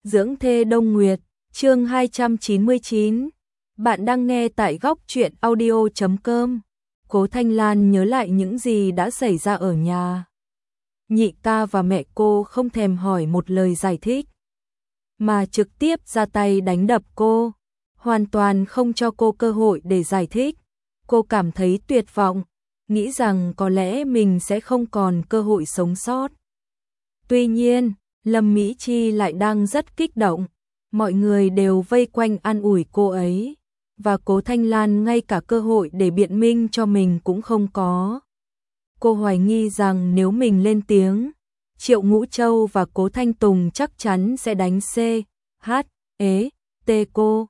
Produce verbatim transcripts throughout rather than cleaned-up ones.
Dưỡng thê Đông Nguyệt, chương hai trăm chín mươi chín. Bạn đang nghe tại góc truyện audio chấm com. Cố Thanh Lan nhớ lại những gì đã xảy ra ở nhà. Nhị ca và mẹ cô không thèm hỏi một lời giải thích, mà trực tiếp ra tay đánh đập cô, hoàn toàn không cho cô cơ hội để giải thích. Cô cảm thấy tuyệt vọng, nghĩ rằng có lẽ mình sẽ không còn cơ hội sống sót. Tuy nhiên, Lâm Mỹ Chi lại đang rất kích động, mọi người đều vây quanh an ủi cô ấy, và Cố Thanh Lan ngay cả cơ hội để biện minh cho mình cũng không có. Cô hoài nghi rằng nếu mình lên tiếng, Triệu Ngũ Châu và Cố Thanh Tùng chắc chắn sẽ đánh C, H, E, T cô.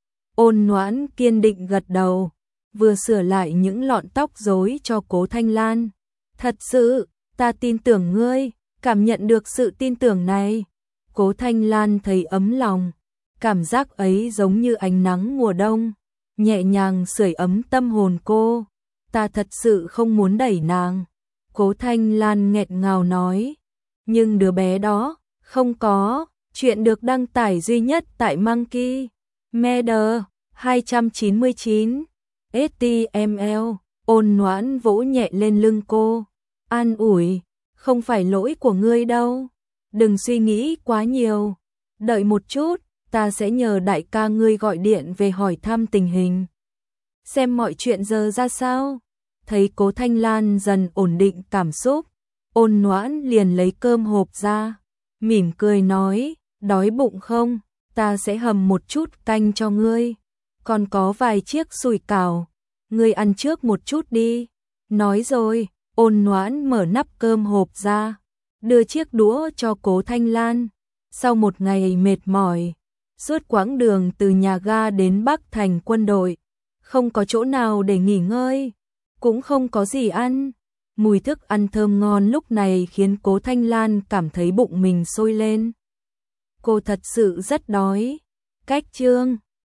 Ôn Noãn kiên định gật đầu, vừa sửa lại những lọn tóc rối cho Cố Thanh Lan. Thật sự, ta tin tưởng ngươi. Cảm nhận được sự tin tưởng này, Cố Thanh Lan thấy ấm lòng, cảm giác ấy giống như ánh nắng mùa đông, nhẹ nhàng sưởi ấm tâm hồn cô. Ta thật sự không muốn đẩy nàng, Cố Thanh Lan nghẹn ngào nói, nhưng đứa bé đó, không có. Chuyện được đăng tải duy nhất tại Monkey Media hai trăm chín mươi chín ét tê em lờ. Ôn Noãn vỗ nhẹ lên lưng cô, an ủi, không phải lỗi của ngươi đâu, đừng suy nghĩ quá nhiều, đợi một chút, ta sẽ nhờ đại ca ngươi gọi điện về hỏi thăm tình hình, xem mọi chuyện giờ ra sao. Thấy Cố Thanh Lan dần ổn định cảm xúc, Ôn Noãn liền lấy cơm hộp ra, mỉm cười nói, đói bụng không, ta sẽ hầm một chút canh cho ngươi, còn có vài chiếc sủi cảo, ngươi ăn trước một chút đi. Nói rồi, Ôn Noãn mở nắp cơm hộp ra, đưa chiếc đũa cho Cố Thanh Lan. Sau một ngày mệt mỏi, suốt quãng đường từ nhà ga đến Bắc Thành quân đội, không có chỗ nào để nghỉ ngơi, cũng không có gì ăn. Mùi thức ăn thơm ngon lúc này khiến Cố Thanh Lan cảm thấy bụng mình sôi lên. Cô thật sự rất đói. Cách chương